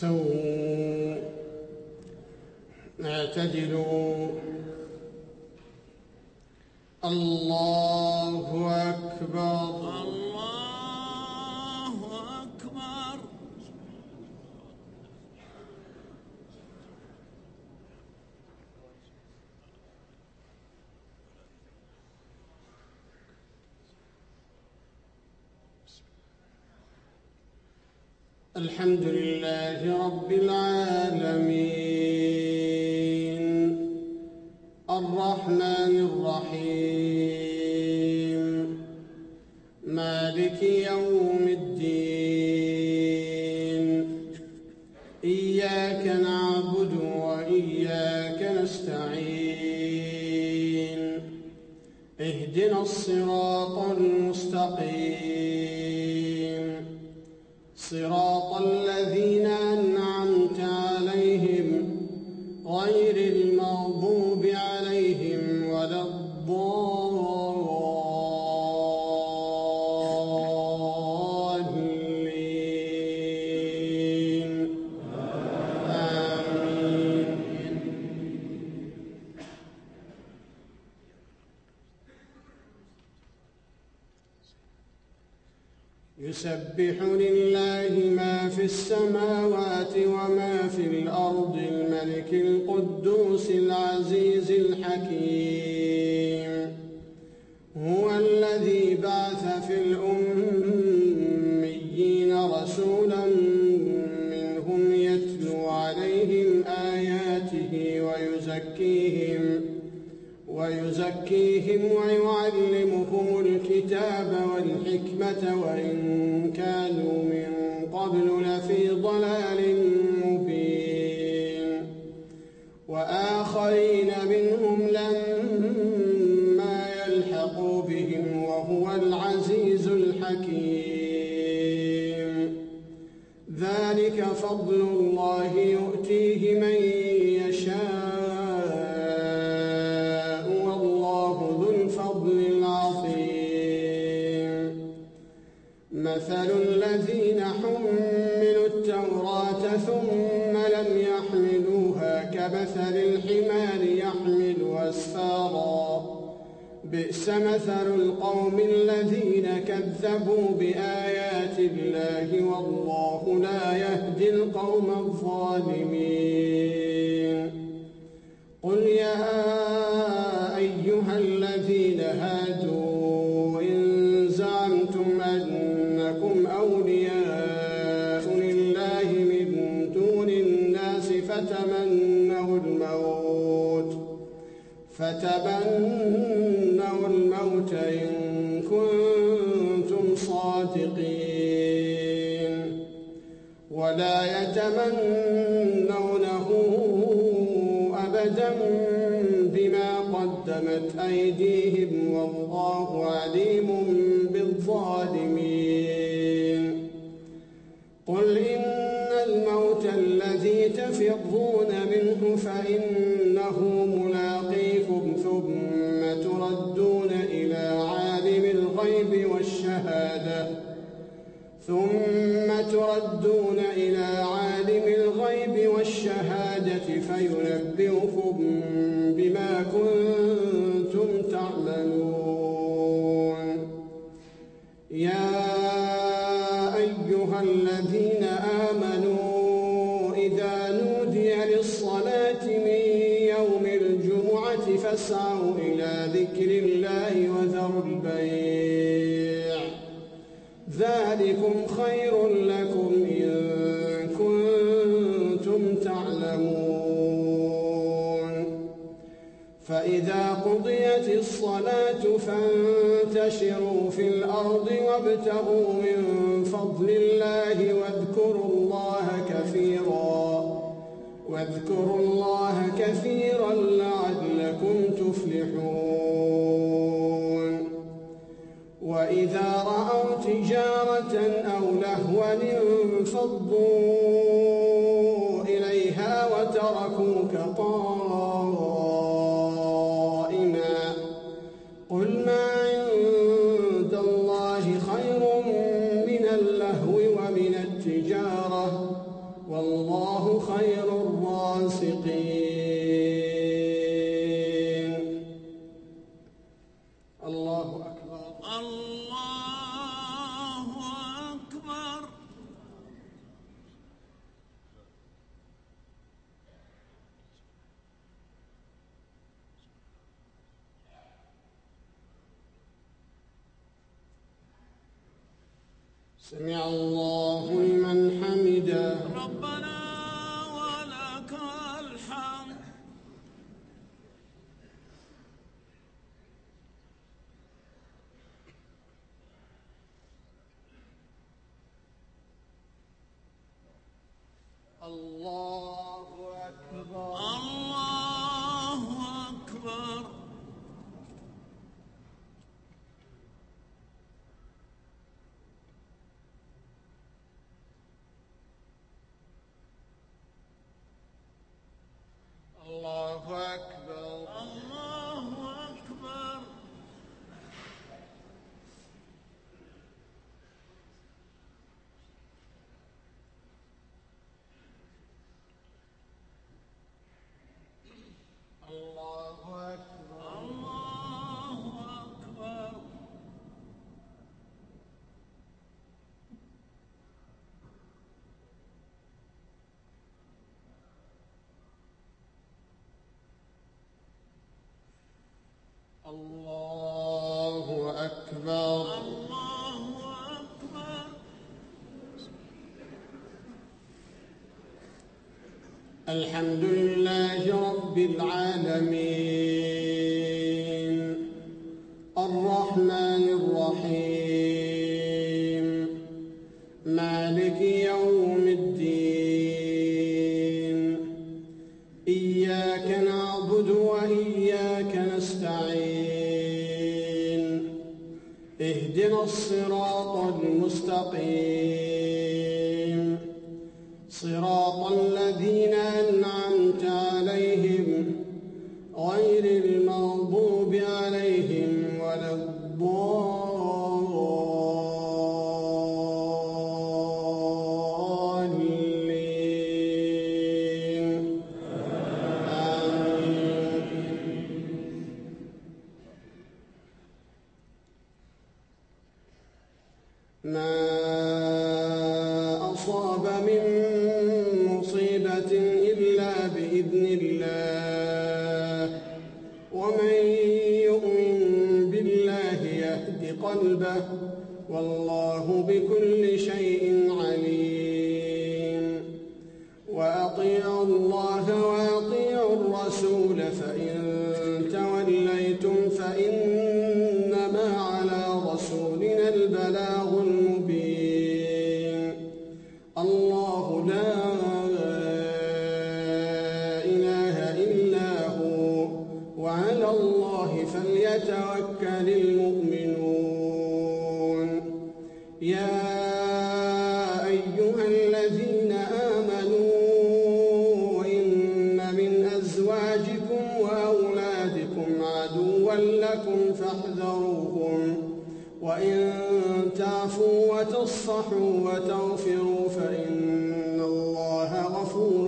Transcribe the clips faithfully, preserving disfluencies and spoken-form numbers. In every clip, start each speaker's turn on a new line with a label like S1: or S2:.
S1: استووا اعتدلوا. الله أكبر.
S2: الله أكبر.
S1: الحمد لله رب العالمين الرحمن الرحيم مالك يوم الدين إياك نعبد وإياك نستعين اهدنا الصراط المستقيم صراط الذين أنعمت عليهم غير المغضوب عليهم ولا الضالين آمين. يسبح لله ما في السماوات وما في الأرض الملك القدوس العزيز الحكيم هو الذي بعث في الأميين رسولا منهم يتلو عليهم آياته ويزكيهم ويزكيهم ويعلمهم الكتاب والحكمة وإن كانوا من قبل لفي ضلال مبين وآخرين منهم لما يلحقوا بهم وهو العزيز الحكيم ذلك فضل الله يؤتيه من يشاء مثل الذين حملوا التوراة ثم لم يحملوها كمثل الحمار يحمل أسفارا بئس مثل القوم الذين كذبوا بآيات الله والله لا يهدي القوم الظالمين. قل يا أيها الذين هادوا إن زعمتم أنكم أولياء لله من دون الناس فتمنوا الموت فتمنوا الموت إن كنتم صادقين ولا يتمنونه أبدا بما قدمت أيديهم والله عليم بالظالمين. قل إن الموت الذي تفرون منه فإنه ملاقيكم ثم تردون إلى عالم الغيب والشهادة ثم تردون إلى عالم الغيب والشهادة فينبئكم بما كنتم تعملون. يا أيها الذين آمنوا إذا نودي للصلاة من يوم الجمعة فاسعوا إلى ذكر الله وذروا البيع ذلكم خير لكم إن كنتم تعلمون. فإذا قضيت الصلاة فانتشروا في الأرض وابتغوا من فضل الله واذكروا الله كثيرا واذكروا الله كثيرا لعلكم تفلحون. وإذا رأوا تجارة أو لهوا انفضوا إليها وتركوك قائما قل ما عند الله خير من اللهو ومن التجارة والله خير الرازقين. الله أكبر.
S2: الله أكبر.
S1: سمع الله لمن حمده.
S2: ربنا ولك الحمد.
S1: الله أكبر.
S2: الله أكبر.
S1: الله أكبر.
S2: الله أكبر.
S1: الله أكبر.
S2: الله أكبر.
S1: الله أكبر.
S2: الله أكبر.
S1: الحمد لله رب العالمين الرحمن الرحيم مالك يوم الدين إياك نعبد وإياك نستعين اهدنا الصراط المستقيم صراط الذين أنعمت عليهم غير المغضوب عليهم ولا الضالين. آمين. ما أصاب من مصيبة إلا بإذن الله ومن يؤمن بالله يهد قلبه والله بكل شيء عليم. وأطيعوا الله وأطيعوا الرسول فإن توليتم فإنما على رسولنا البلاغ المبين. الله لا إله إلا هو وعلى الله فليتوكل المؤمنون. يا أيها الذين آمنوا إن من أزواجكم وأولادكم عدوا لكم فاحذروهم وإن تعفوا وتصفحوا وتغفروا فإن الله غفور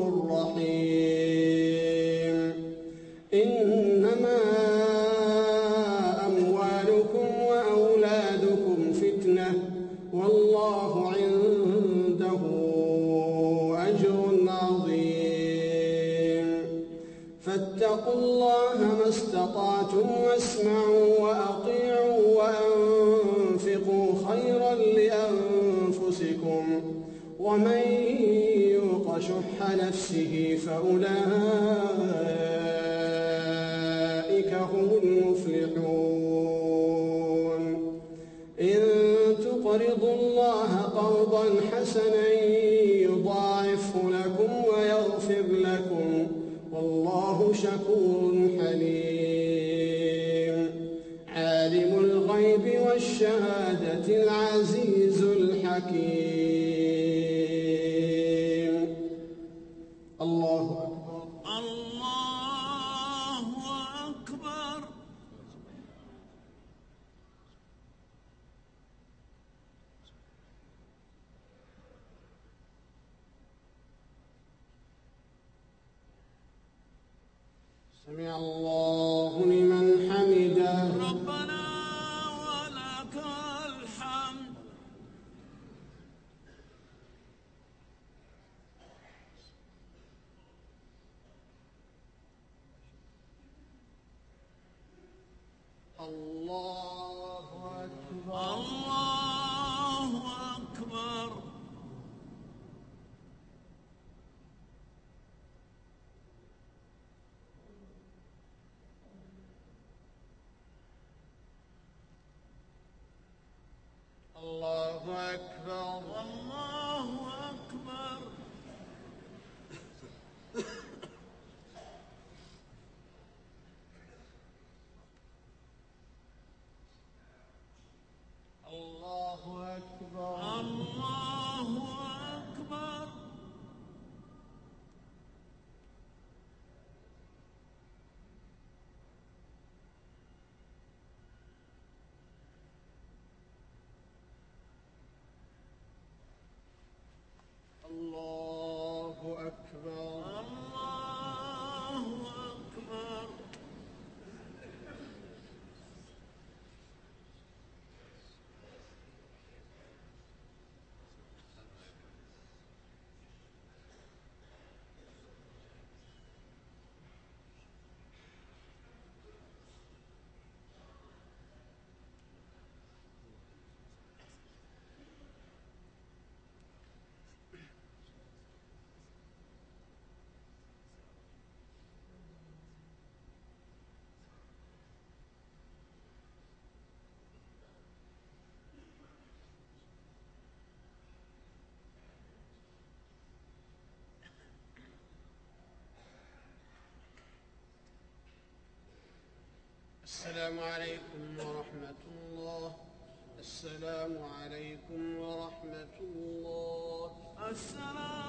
S1: رحيم. إنما أموالكم وأولادكم فتنة والله عنده أجر عظيم. فاتقوا الله ما استطعتم واسمعوا وأطيعوا وأنفقوا خيرا لأنفسكم ومن يوق شح نفسه فأولئك هم المفلحون. إن تقرضوا الله قرضا حسنا يضاعفه لكم ويغفر لكم والله شكور حليم. عالم الغيب والشهادة العزيز الحكيم. الله أكبر.
S2: الله أكبر.
S1: سمع الله لمن حمده.
S2: ربنا ولك الحمد.
S1: الله أكبر.
S2: الله أكبر.
S1: الله أكبر.
S2: الله أكبر.
S1: الله أكبر.
S2: الله أكبر.
S1: الله أكبر.
S2: الله أكبر.
S1: السلام عليكم ورحمة الله. السلام عليكم ورحمة الله.
S2: السلام